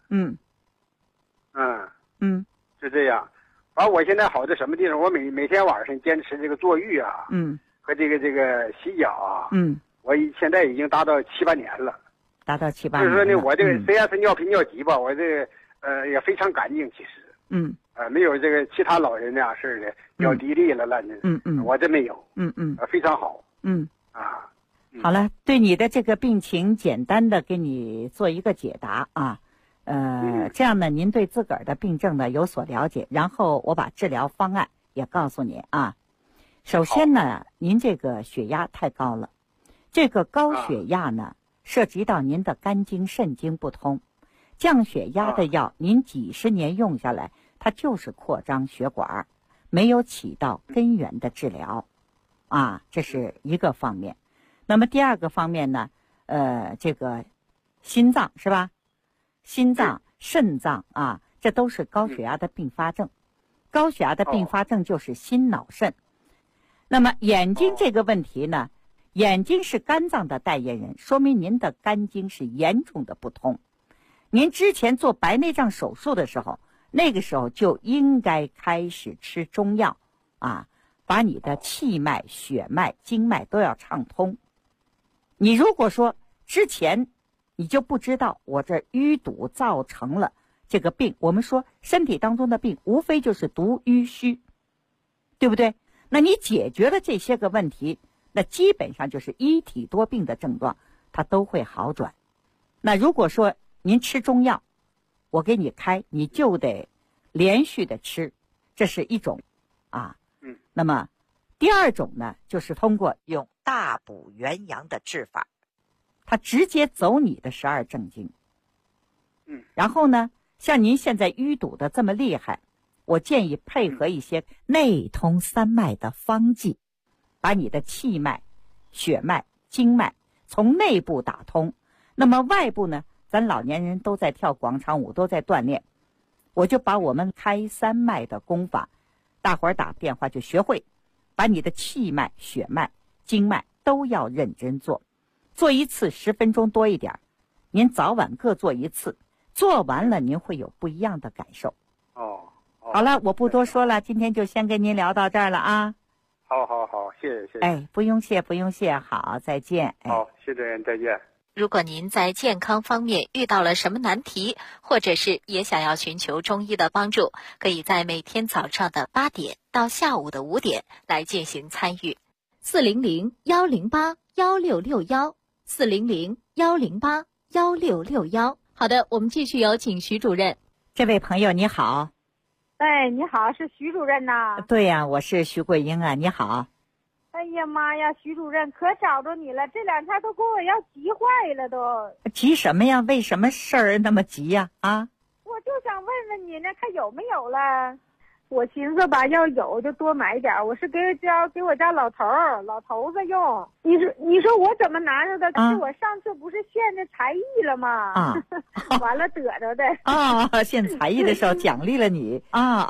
就这样。完我现在好在什么地方？我每天晚上坚持这个坐浴啊。和这个洗脚啊。我现在已经达到7、8年了。 达到7、8年。 就是说呢，我这个虽然是尿频尿急吧，我这个也非常干净，其实。没有这个其他老人那样式的尿滴沥了烂的。我这没有。非常好。 好了，对你的这个病情简单的给你做一个解答啊。这样呢，您对自个儿的病症呢有所了解，然后我把治疗方案也告诉您啊。首先呢，您这个血压太高了，这个高血压呢涉及到您的肝经肾经不通，降血压的药您几十年用下来，它就是扩张血管，没有起到根源的治疗这是一个方面。那么第二个方面呢，这个心脏是吧？心脏、肾脏这都是高血压的并发症。高血压的并发症就是心脑肾。那么眼睛这个问题呢，眼睛是肝脏的代言人，说明您的肝经是严重的不通。您之前做白内障手术的时候，那个时候就应该开始吃中药把你的气脉、血脉、经脉都要畅通。你如果说之前你就不知道我这淤堵造成了这个病，我们说身体当中的病无非就是毒瘀虚，对不对？那你解决了这些个问题，那基本上就是一体多病的症状它都会好转。那如果说您吃中药，我给你开，你就得连续的吃，这是一种那么第二种呢，就是通过用大补元阳的治法，它直接走你的12正经。然后呢，像您现在淤堵的这么厉害，我建议配合一些内通三脉的方剂，把你的气脉、血脉、经脉从内部打通。那么外部呢，咱老年人都在跳广场舞，都在锻炼，我就把我们开三脉的功法，大伙儿打电话就学会， 把你的气脉、血脉、经脉都要认真做，做一次10分钟多一点，您早晚各做一次，做完了您会有不一样的感受。好了，我不多说了，今天就先跟您聊到这儿了啊。 好，谢谢。 哎，不用谢，好，再见。 好，徐主任，再见。 如果您在健康方面遇到了什么难题，或者是也想要寻求中医的帮助，可以在每天早上的8点到下午的5点来进行参与。 400-108-1661，400-108-1661。好的，我们继续有请徐主任。 这位朋友你好。 哎，你好，是徐主任呐？ 对呀，我是徐桂英啊，你好。 哎呀妈呀，徐主任可找着你了，这2天都给我要急坏了都。 急什么呀？为什么事儿那么急呀？啊？ 我就想问问你呢，看有没有了。我寻思吧，要有就多买点，我是给我家老头子用。你说我怎么拿着的？是我上次不是献这才艺了吗？完了得着的。 献才艺的时候奖励了你。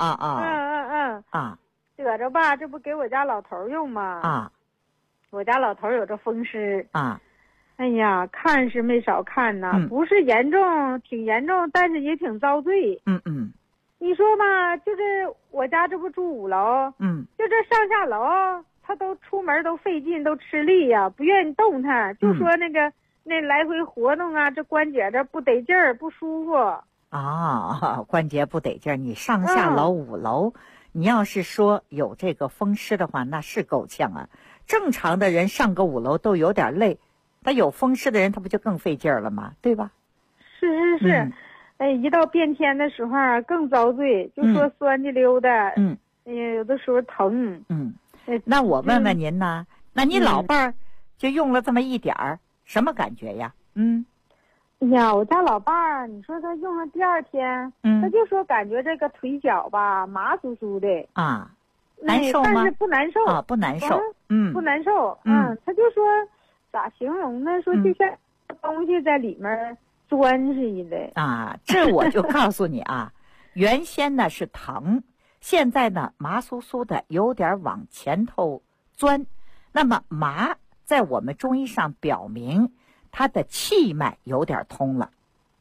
得着吧，这不给我家老头用吗？我家老头有这风湿。哎呀，看是没少看呐，不是严重，挺严重，但是也挺遭罪。你说吧，就是我家这不住5楼，就这上下楼，他都出门都费劲，都吃力呀，不愿意动弹，就说那来回活动啊，这关节这不得劲儿，不舒服。 关节不得劲儿，你上下楼5楼，你要是说有这个风湿的话，那是够呛啊。正常的人上个5楼都有点累，他有风湿的人，他不就更费劲儿了吗？对吧？ 是。哎，一到变天的时候更遭罪，就说酸的溜的。哎呀，有的时候疼。 那我问问您呢？那你老伴儿就用了这么一点儿，什么感觉呀？ 哎呀，我家老伴儿，你说他用了第2天，他就说感觉这个腿脚吧麻酥酥的。 难受吗？ 但是不难受。 不难受。 不难受。他就说咋形容呢？说就像东西在里面钻似的。 这我就告诉你啊，原先呢是疼，现在呢麻酥酥的，有点往前头钻。那么麻在我们中医上表明他的气脉有点通了，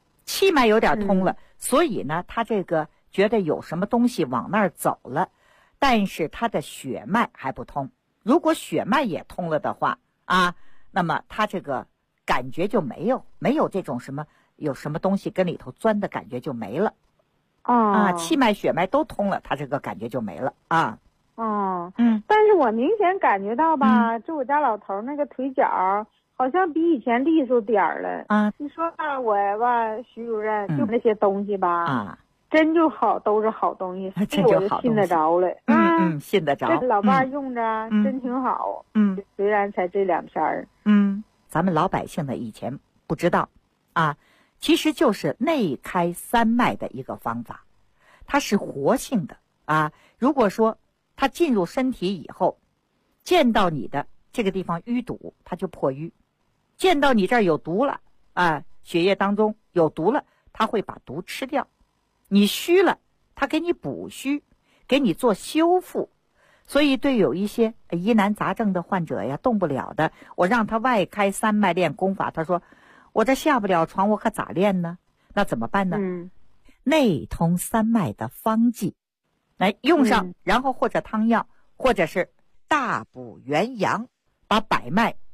所以呢他这个觉得有什么东西往那儿走了，但是他的血脉还不通。如果血脉也通了的话那么他这个感觉就没有这种有什么东西跟里头钻的感觉就没了。气脉血脉都通了，他这个感觉就没了。 但是我明显感觉到吧，就我家老头那个腿脚好像比以前利索点儿了。你说我吧，徐主任，就那些东西吧，真就好，都是好东西，这我就信得着了。 信得着。 这老伴用着真挺好。虽然才这2天儿。 咱们老百姓呢以前不知道其实就是内开3脉的一个方法，它是活性的如果说它进入身体以后，见到你的这个地方淤堵，它就破淤；见到你这儿有毒了血液当中有毒了，它会把毒吃掉。你虚了，它给你补虚，给你做修复。所以对有一些疑难杂症的患者呀，动不了的，我让他外开3脉练功法，他说我这下不了床，我可咋练呢？那怎么办呢？内通3脉的方剂来用上，然后或者汤药，或者是大补元阳，把百脉